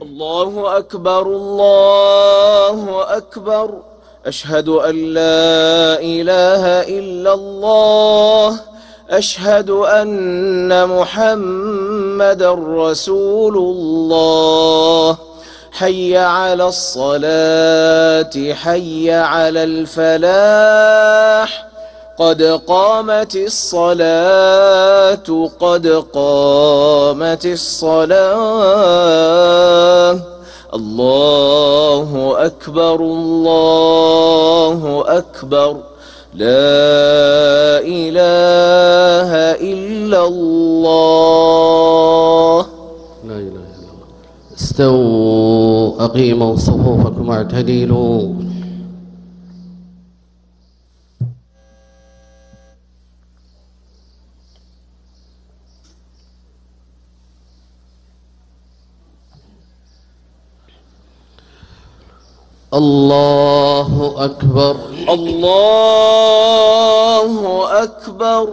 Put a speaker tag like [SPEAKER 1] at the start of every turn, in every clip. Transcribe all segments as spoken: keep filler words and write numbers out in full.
[SPEAKER 1] الله أكبر الله أكبر أشهد أن لا إله إلا الله أشهد أن محمدًا رسول الله حي على الصلاة حي على الفلاح قد قامت الصلاة قد قامت الصلاة الله أكبر الله أكبر لا إله إلا الله.
[SPEAKER 2] لا إله إلا الله. استووا أقيموا صفوفكم واعتدلوا. الله أكبر
[SPEAKER 1] الله أكبر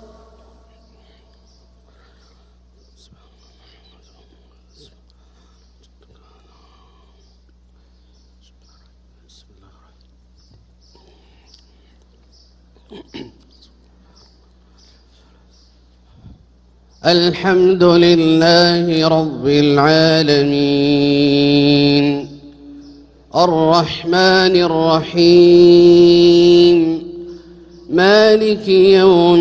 [SPEAKER 2] الحمد لله رب العالمين الرحمن الرحيم مالك يوم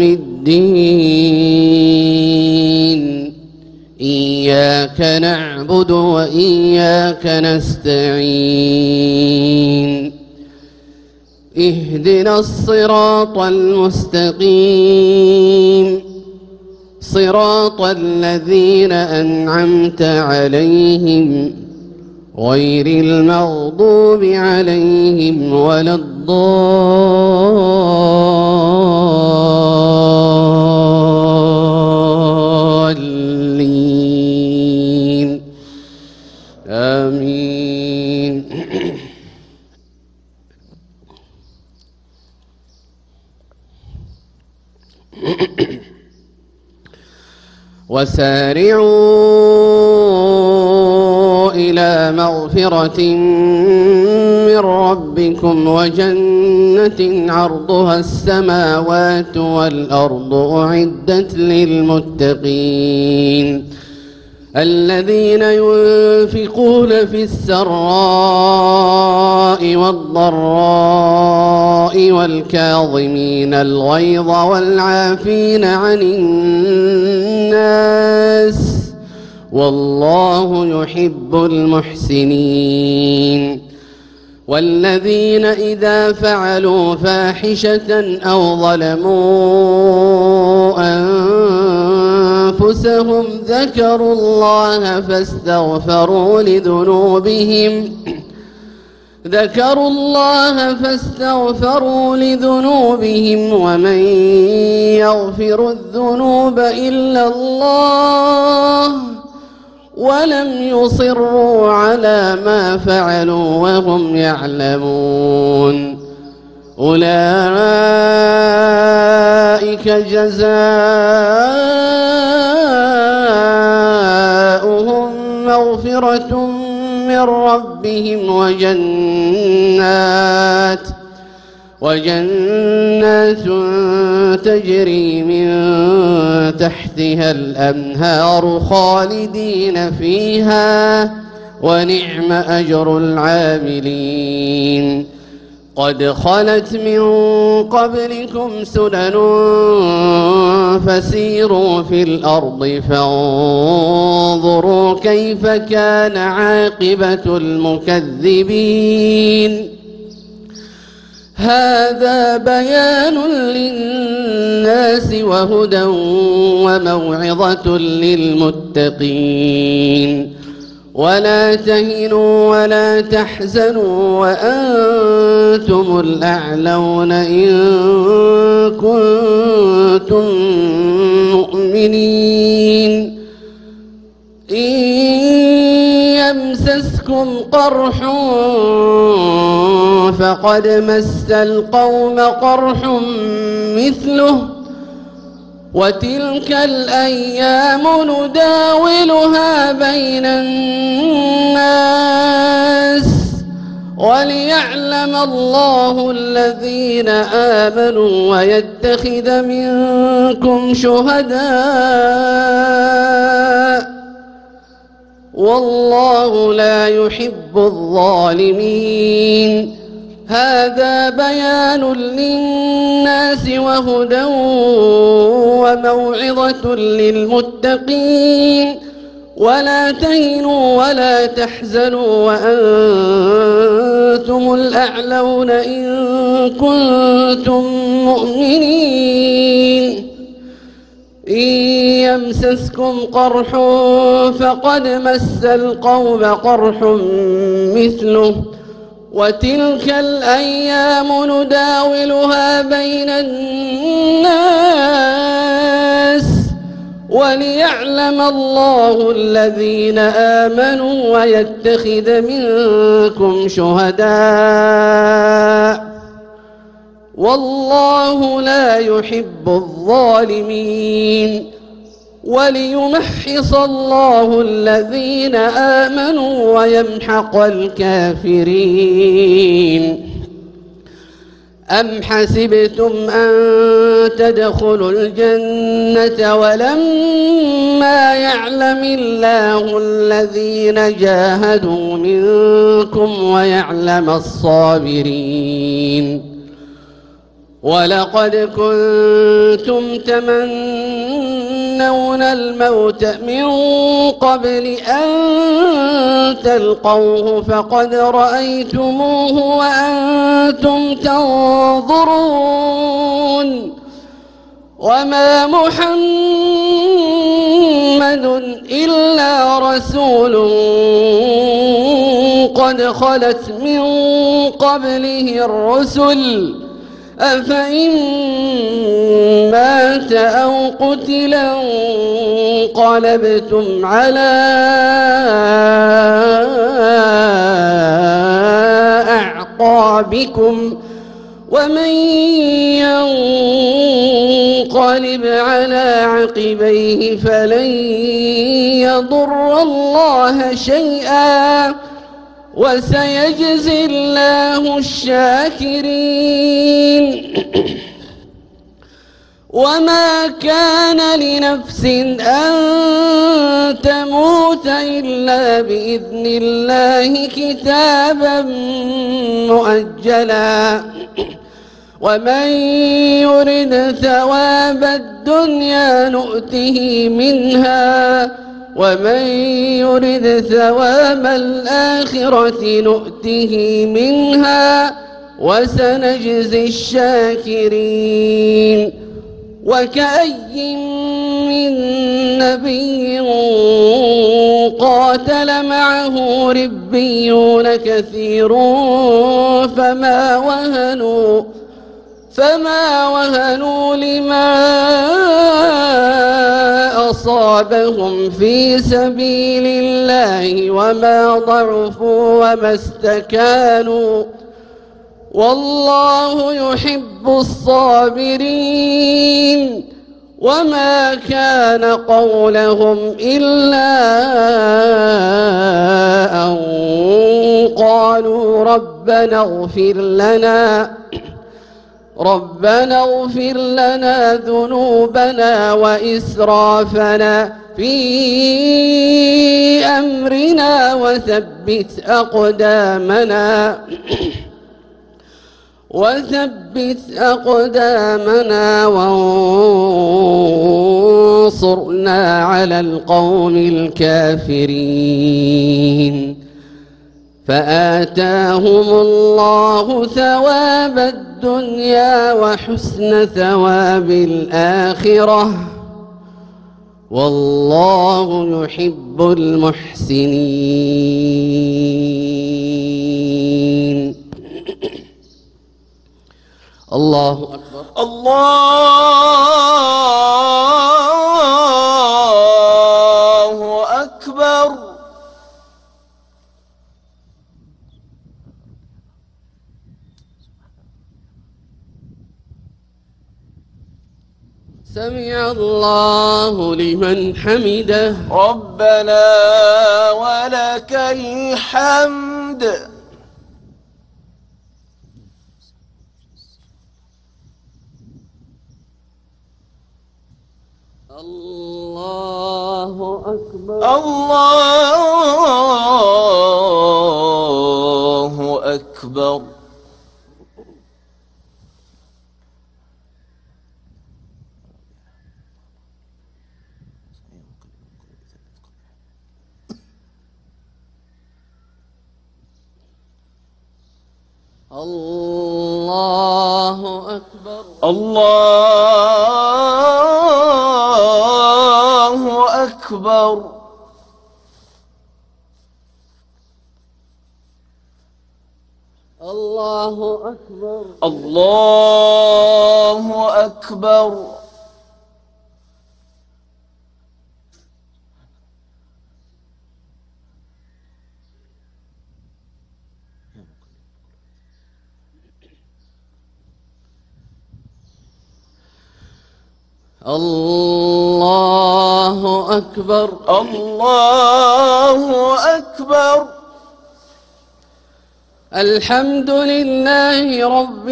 [SPEAKER 2] الدين إياك نعبد وإياك نستعين اهدنا الصراط المستقيم صراط الذين أنعمت عليهم غير المغضوب عليهم ولا الضالين آمين. وسارعوا إلى مغفرة من ربكم وجنة عرضها السماوات والأرض أعدت للمتقين الذين ينفقون في السراء والضراء والكاظمين الغيظ والعافين عن الناس والله يحب المحسنين والذين إذا فعلوا فاحشة أو ظلموا أنفسهم ذكروا الله فاستغفروا لذنوبهم ذكروا الله فاستغفروا لذنوبهم ومن يغفر الذنوب إلا الله ولم يصروا على ما فعلوا وهم يعلمون أولئك جزاؤهم مغفرة من ربهم وجنات وجنات تجري من تحتها الأنهار خالدين فيها ونعم أجر العاملين قد خلت من قبلكم سنن فسيروا في الأرض فانظروا كيف كان عاقبة المكذبين هذا بيان للناس وهدى وموعظة للمتقين ولا تهنوا ولا تحزنوا وأنتم الأعلون إن كنتم مؤمنين إن يمسسكم قرح فقد مس القوم قرح مثله وتلك الأيام نداولها بين الناس وليعلم الله الذين آمنوا ويتخذ منكم شهداء والله لا يحب الظالمين. هذا بيان للناس وهدى وموعظة للمتقين. ولا تهنوا ولا تحزنوا وأنتم الأعلون إن كنتم مؤمنين. إن يمسسكم قرح فقد مس القوم قرح مثله وتلك الأيام نداولها بين الناس وليعلم الله الذين آمنوا ويتخذ منكم شهداء والله لا يحب الظالمين. وليمحص الله الذين آمنوا ويمحق الكافرين. أم حسبتم أن تدخلوا الجنة ولما يعلم الله الذين جاهدوا منكم ويعلم الصابرين. ولقد كنتم تمنون الموت من قبل أن تلقوه فقد رأيتموه وأنتم تنظرون. وما محمد إلا رسول قد خلت من قبله الرسل أفإن مات أو قتلا انقلبتم على أعقابكم ومن ينقلب على عقبيه فلن يضر الله شيئا وسيجزي الله الشاكرين. وما كان لنفس أن تموت إلا بإذن الله كتابا مؤجلا. ومن يرد ثواب الدنيا نؤته منها ومن يرد ثواب الآخرة نؤته منها وسنجزي الشاكرين. وكأي من نبي قاتل معه ربيون كثير فما وهنوا فما وهنوا لما أصابهم في سبيل الله وما ضعفوا وما استكانوا والله يحب الصابرين. وما كان قولهم إلا أن قالوا ربنا اغفر لنا ربنا اغفر لنا ذنوبنا وإسرافنا في أمرنا وثبت أقدامنا وثبت أقدامنا وانصرنا على القوم الكافرين. فآتاهم الله ثواب الدنيا وحسن ثواب الآخرة والله يحب المحسنين. الله أكبر.
[SPEAKER 1] الله أكبر.
[SPEAKER 2] سمع الله لمن حمده.
[SPEAKER 1] ربنا ولك الحمد.
[SPEAKER 2] الله أكبر.
[SPEAKER 1] الله أكبر.
[SPEAKER 2] الله أكبر.
[SPEAKER 1] الله أكبر.
[SPEAKER 2] الله أكبر.
[SPEAKER 1] الله أكبر.
[SPEAKER 2] الله أكبر.
[SPEAKER 1] الله أكبر.
[SPEAKER 2] الحمد لله رب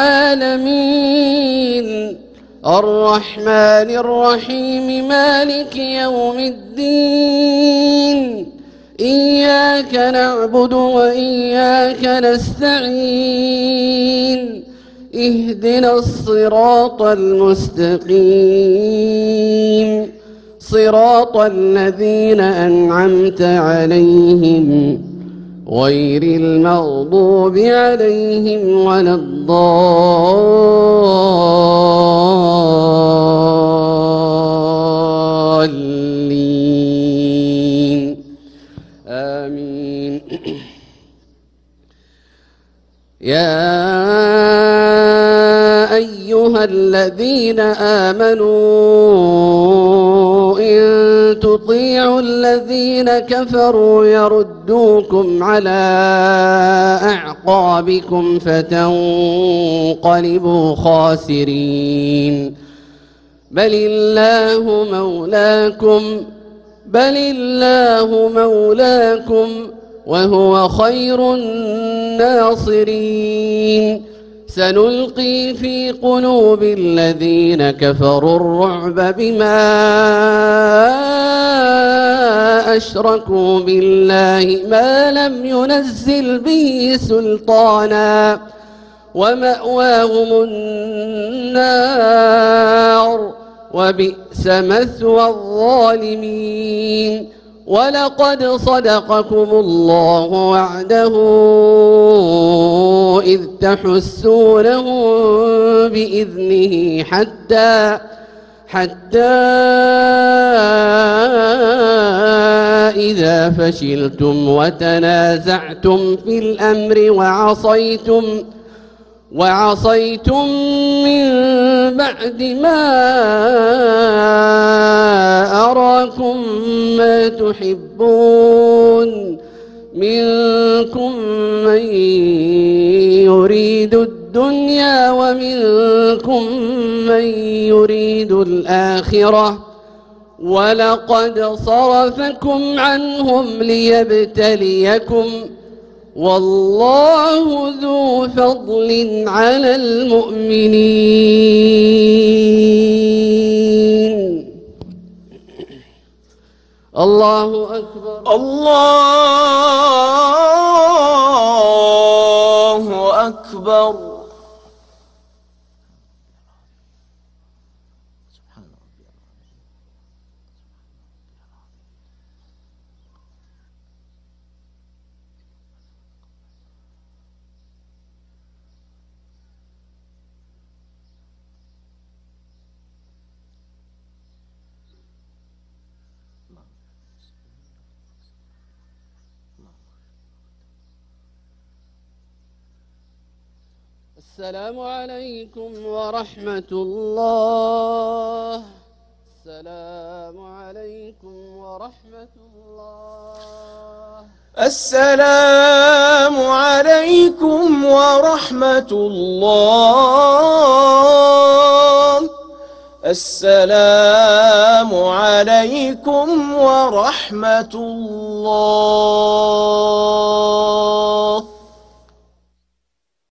[SPEAKER 2] العالمين الرحمن الرحيم مالك يوم الدين إياك نعبد وإياك نستعين اهدنا الصراط المستقيم صراط الذين أنعمت عليهم غير المغضوب عليهم ولا الضالين آمين. يا أيها الذين آمنوا إن تطيعوا الذين كفروا يردوكم على أعقابكم فتنقلبوا خاسرين بل الله مولاكم بل الله مولاكم وهو خير الناصرين. سنلقي في قلوب الذين كفروا الرعب بما أشركوا بالله ما لم ينزل به سلطانا ومأواهم النار وبئس مثوى الظالمين. ولقد صدقكم الله وعده إذ تحسونهم بإذنه حتى حتى إذا فشلتم وتنازعتم في الأمر وعصيتم وعصيتم من بعد ما أراكم ما تحبون منكم من يريد الدنيا ومنكم من يريد الآخرة ولقد صرفكم عنهم ليبتليكم والله ذو فضل على المؤمنين. الله أكبر.
[SPEAKER 1] الله أكبر.
[SPEAKER 2] السلام عليكم ورحمة الله. السلام عليكم ورحمة الله.
[SPEAKER 1] السلام عليكم ورحمة الله. السلام عليكم ورحمة الله.